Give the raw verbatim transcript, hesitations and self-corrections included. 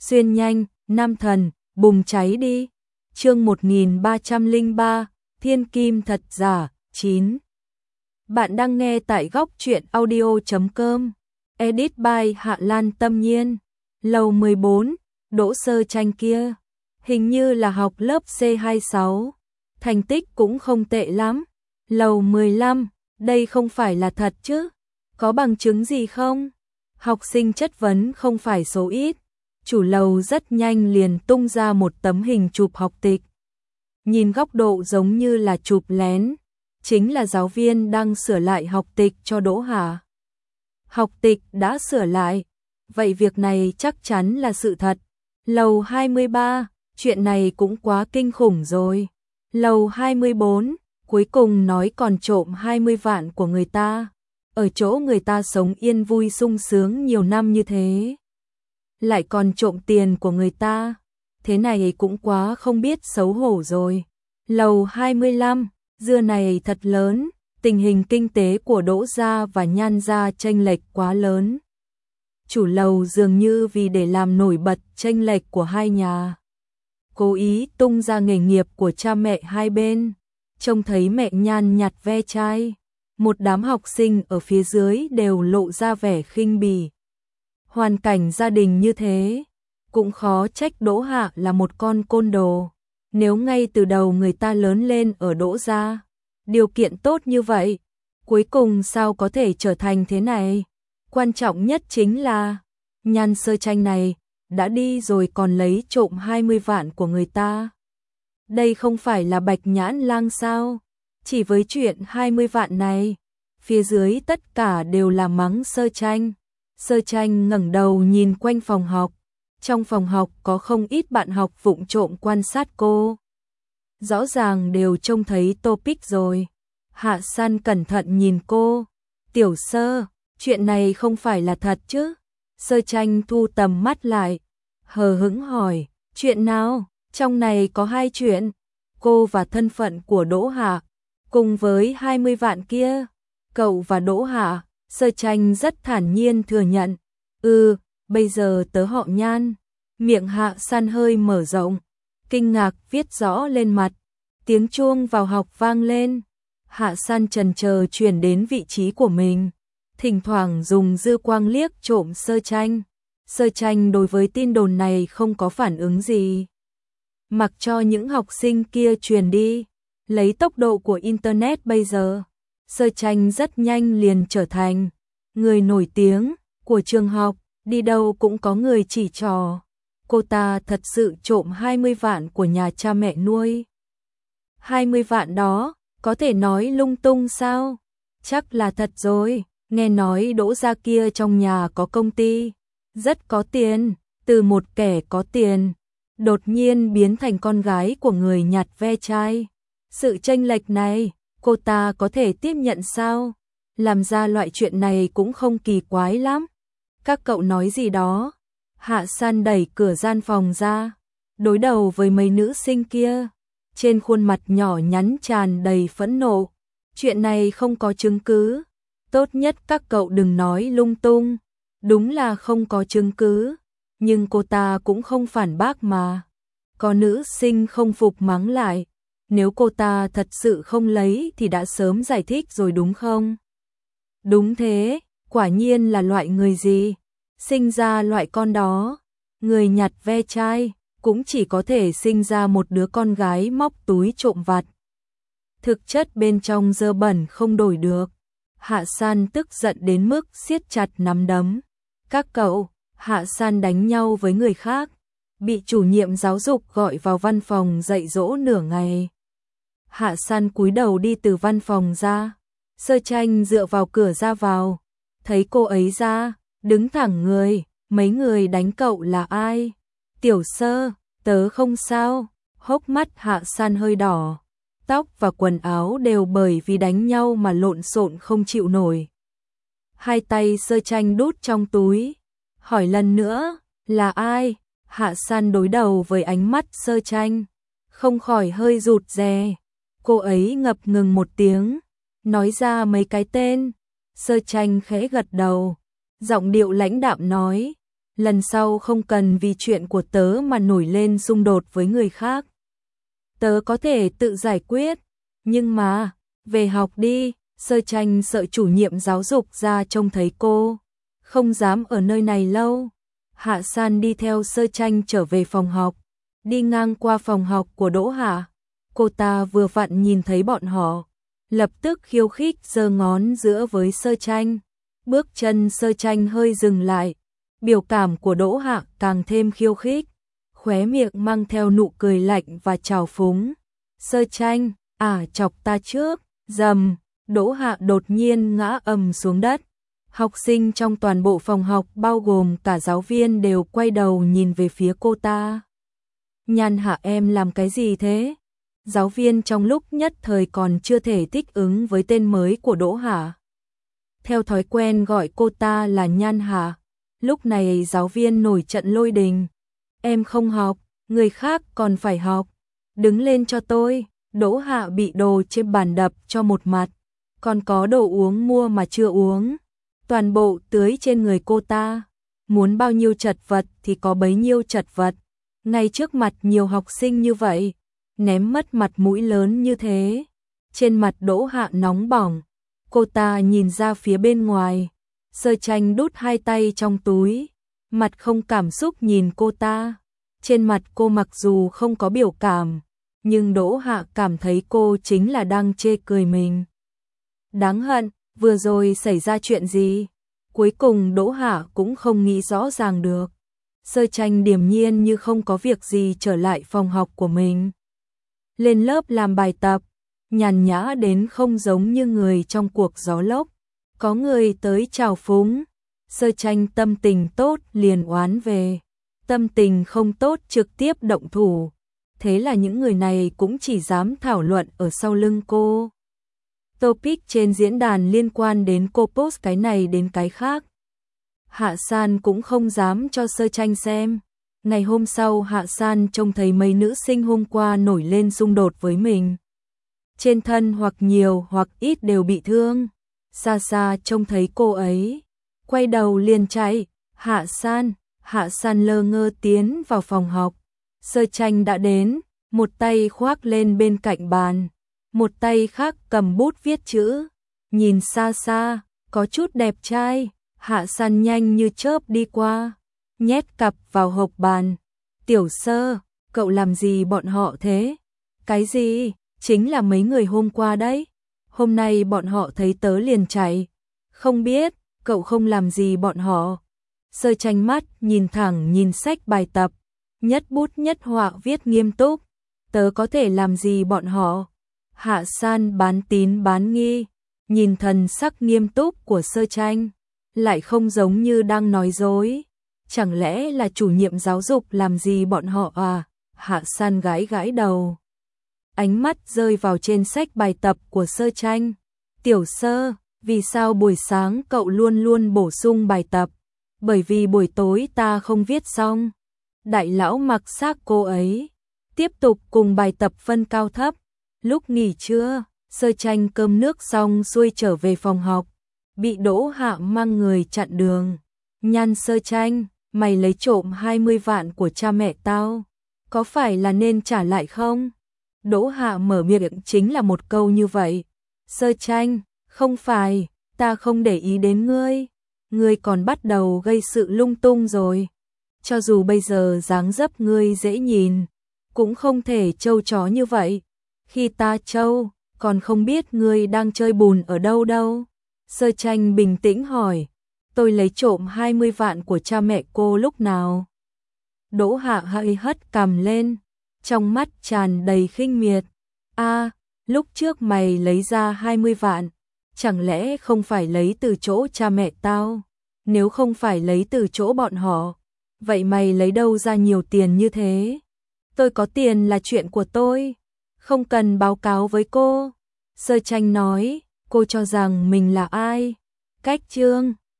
xuyên nhanh, nam thần, bùng cháy đi. Chương một nghìn ba trăm lẻ ba, Thiên Kim thật giả, chín. Bạn đang nghe tại góc truyện audio chấm com. Edit by Hạ Lan Tâm Nhiên. Lầu mười bốn, Đỗ Sơ Tranh kia, hình như là học lớp C hai mươi sáu, thành tích cũng không tệ lắm. Lầu mười lăm, đây không phải là thật chứ? Có bằng chứng gì không? Học sinh chất vấn không phải số ít. Chủ lầu rất nhanh liền tung ra một tấm hình chụp học tịch. Nhìn góc độ giống như là chụp lén, chính là giáo viên đang sửa lại học tịch cho Đỗ Hà. Học tịch đã sửa lại, vậy việc này chắc chắn là sự thật. Lầu hai mươi ba, chuyện này cũng quá kinh khủng rồi. Lầu hai mươi bốn, cuối cùng nói còn trộm hai mươi vạn của người ta, ở chỗ người ta sống yên vui sung sướng nhiều năm như thế, lại còn trộm tiền của người ta, thế này cũng quá không biết xấu hổ rồi. Lầu hai mươi lăm, dưa này thật lớn, tình hình kinh tế của Đỗ gia và Nhan gia chênh lệch quá lớn. Chủ lầu dường như vì để làm nổi bật chênh lệch của hai nhà, cố ý tung ra nghề nghiệp của cha mẹ hai bên, trông thấy mẹ Nhan nhặt ve chai, một đám học sinh ở phía dưới đều lộ ra vẻ khinh bỉ. Hoàn cảnh gia đình như thế, cũng khó trách Đỗ Hạ là một con côn đồ. Nếu ngay từ đầu người ta lớn lên ở Đỗ gia, điều kiện tốt như vậy, cuối cùng sao có thể trở thành thế này? Quan trọng nhất chính là, Nhan Sơ Tranh này, đã đi rồi còn lấy trộm hai mươi vạn của người ta. Đây không phải là Bạch Nhãn Lang sao? Chỉ với chuyện hai mươi vạn này, phía dưới tất cả đều là mắng Sơ Tranh. Sơ Tranh ngẩng đầu nhìn quanh phòng học. Trong phòng học có không ít bạn học vụng trộm quan sát cô. Rõ ràng đều trông thấy topic rồi. Hạ San cẩn thận nhìn cô. Tiểu Sơ, chuyện này không phải là thật chứ? Sơ Tranh thu tầm mắt lại, hờ hững hỏi, chuyện nào? Trong này có hai chuyện, cô và thân phận của Đỗ Hạ, cùng với hai mươi vạn kia. Cậu và Đỗ Hạ, Sơ Tranh rất thản nhiên thừa nhận. Ừ, bây giờ tớ họ Nhan. Miệng Hạ San hơi mở rộng, kinh ngạc viết rõ lên mặt. Tiếng chuông vào học vang lên. Hạ San chần chờ chuyển đến vị trí của mình, thỉnh thoảng dùng dư quang liếc trộm Sơ Tranh. Sơ Tranh đối với tin đồn này không có phản ứng gì, mặc cho những học sinh kia truyền đi. Lấy tốc độ của Internet bây giờ, Sơ Tranh rất nhanh liền trở thành người nổi tiếng của trường học, đi đâu cũng có người chỉ trỏ. Cô ta thật sự trộm hai mươi vạn của nhà cha mẹ nuôi. hai mươi vạn đó, có thể nói lung tung sao? Chắc là thật rồi, nghe nói Đỗ gia kia trong nhà có công ty, rất có tiền, từ một kẻ có tiền, đột nhiên biến thành con gái của người nhặt ve chai. Sự chênh lệch này, cô ta có thể tiếp nhận sao? Làm ra loại chuyện này cũng không kỳ quái lắm. Các cậu nói gì đó? Hạ San đẩy cửa gian phòng ra, đối đầu với mấy nữ sinh kia, trên khuôn mặt nhỏ nhắn tràn đầy phẫn nộ. Chuyện này không có chứng cứ, tốt nhất các cậu đừng nói lung tung. Đúng là không có chứng cứ, nhưng cô ta cũng không phản bác mà. Có nữ sinh không phục mắng lại, nếu cô ta thật sự không lấy thì đã sớm giải thích rồi đúng không? Đúng thế, quả nhiên là loại người gì sinh ra loại con đó. Người nhặt ve chai cũng chỉ có thể sinh ra một đứa con gái móc túi trộm vặt. Thực chất bên trong dơ bẩn không đổi được. Hạ San tức giận đến mức siết chặt nắm đấm. Các cậu, Hạ San đánh nhau với người khác, bị chủ nhiệm giáo dục gọi vào văn phòng dạy dỗ nửa ngày. Hạ San cúi đầu đi từ văn phòng ra. Sơ Tranh dựa vào cửa ra vào, thấy cô ấy ra, đứng thẳng người. Mấy người đánh cậu là ai? Tiểu Sơ, tớ không sao. Hốc mắt Hạ San hơi đỏ, tóc và quần áo đều bởi vì đánh nhau mà lộn xộn không chịu nổi. Hai tay Sơ Tranh đút trong túi, hỏi lần nữa, là ai? Hạ San đối đầu với ánh mắt Sơ Tranh, không khỏi hơi rụt rè. Cô ấy ngập ngừng một tiếng, nói ra mấy cái tên. Sơ Tranh khẽ gật đầu, giọng điệu lãnh đạm nói, lần sau không cần vì chuyện của tớ mà nổi lên xung đột với người khác. Tớ có thể tự giải quyết, nhưng mà, về học đi. Sơ Tranh sợ chủ nhiệm giáo dục ra trông thấy cô, không dám ở nơi này lâu. Hạ San đi theo Sơ Tranh trở về phòng học, đi ngang qua phòng học của Đỗ Hạ. Cô ta vừa vặn nhìn thấy bọn họ, lập tức khiêu khích giơ ngón giữa với Sơ Tranh. Bước chân Sơ Tranh hơi dừng lại, biểu cảm của Đỗ Hạ càng thêm khiêu khích, khóe miệng mang theo nụ cười lạnh và trào phúng. Sơ Tranh, à chọc ta trước, dầm, Đỗ Hạ đột nhiên ngã ầm xuống đất. Học sinh trong toàn bộ phòng học bao gồm cả giáo viên đều quay đầu nhìn về phía cô ta. Nhan Hạ em làm cái gì thế? Giáo viên trong lúc nhất thời còn chưa thể thích ứng với tên mới của Đỗ Hạ. Theo thói quen gọi cô ta là Nhan Hạ. Lúc này giáo viên nổi trận lôi đình. Em không học, người khác còn phải học. Đứng lên cho tôi. Đỗ Hạ bị đồ trên bàn đập cho một mặt. Còn có đồ uống mua mà chưa uống. Toàn bộ tưới trên người cô ta. Muốn bao nhiêu chật vật thì có bấy nhiêu chật vật. Ngay trước mặt nhiều học sinh như vậy. Ném mất mặt mũi lớn như thế. Trên mặt Đỗ Hạ nóng bỏng. Cô ta nhìn ra phía bên ngoài. Sơ Tranh đút hai tay trong túi. Mặt không cảm xúc nhìn cô ta. Trên mặt cô mặc dù không có biểu cảm, nhưng Đỗ Hạ cảm thấy cô chính là đang chê cười mình. Đáng hận, vừa rồi xảy ra chuyện gì? Cuối cùng Đỗ Hạ cũng không nghĩ rõ ràng được. Sơ Tranh điềm nhiên như không có việc gì trở lại phòng học của mình. Lên lớp làm bài tập, nhàn nhã đến không giống như người trong cuộc gió lốc. Có người tới chào phúng, Sơ Tranh tâm tình tốt liền oán về. Tâm tình không tốt trực tiếp động thủ. Thế là những người này cũng chỉ dám thảo luận ở sau lưng cô. Topic trên diễn đàn liên quan đến cô post cái này đến cái khác. Hạ San cũng không dám cho Sơ Tranh xem. Ngày hôm sau Hạ San trông thấy mấy nữ sinh hôm qua nổi lên xung đột với mình. Trên thân hoặc nhiều hoặc ít đều bị thương. Xa xa trông thấy cô ấy, quay đầu liền chạy. Hạ San, Hạ San lơ ngơ tiến vào phòng học. Sơ Tranh đã đến, một tay khoác lên bên cạnh bàn, một tay khác cầm bút viết chữ. Nhìn xa xa, có chút đẹp trai. Hạ San nhanh như chớp đi qua, nhét cặp vào hộp bàn. Tiểu Sơ, cậu làm gì bọn họ thế? Cái gì? Chính là mấy người hôm qua đấy. Hôm nay bọn họ thấy tớ liền chạy. Không biết, cậu không làm gì bọn họ. Sơ Tranh mắt nhìn thẳng nhìn sách bài tập, nhất bút nhất họa viết nghiêm túc. Tớ có thể làm gì bọn họ? Hạ San bán tín bán nghi, nhìn thần sắc nghiêm túc của Sơ Tranh, lại không giống như đang nói dối. Chẳng lẽ là chủ nhiệm giáo dục làm gì bọn họ à? Hạ San gãi gãi đầu. Ánh mắt rơi vào trên sách bài tập của Sơ Tranh. Tiểu Sơ, vì sao buổi sáng cậu luôn luôn bổ sung bài tập? Bởi vì buổi tối ta không viết xong. Đại lão mặc xác cô ấy, tiếp tục cùng bài tập phân cao thấp. Lúc nghỉ trưa, Sơ Tranh cơm nước xong xuôi trở về phòng học, bị Đỗ Hạ mang người chặn đường. Nhăn Sơ Tranh, mày lấy trộm hai mươi vạn của cha mẹ tao, có phải là nên trả lại không? Đỗ Hạ mở miệng chính là một câu như vậy. Sơ Tranh, không phải, ta không để ý đến ngươi. Ngươi còn bắt đầu gây sự lung tung rồi. Cho dù bây giờ dáng dấp ngươi dễ nhìn, cũng không thể trâu chó như vậy. Khi ta trâu, còn không biết ngươi đang chơi bùn ở đâu đâu. Sơ Tranh bình tĩnh hỏi, tôi lấy trộm hai mươi vạn của cha mẹ cô lúc nào? Đỗ Hạ hơi hất cằm lên, trong mắt tràn đầy khinh miệt. A, lúc trước mày lấy ra hai mươi vạn, chẳng lẽ không phải lấy từ chỗ cha mẹ tao? Nếu không phải lấy từ chỗ bọn họ, vậy mày lấy đâu ra nhiều tiền như thế? Tôi có tiền là chuyện của tôi, không cần báo cáo với cô. Sơ Tranh nói, cô cho rằng mình là ai? Cách trương,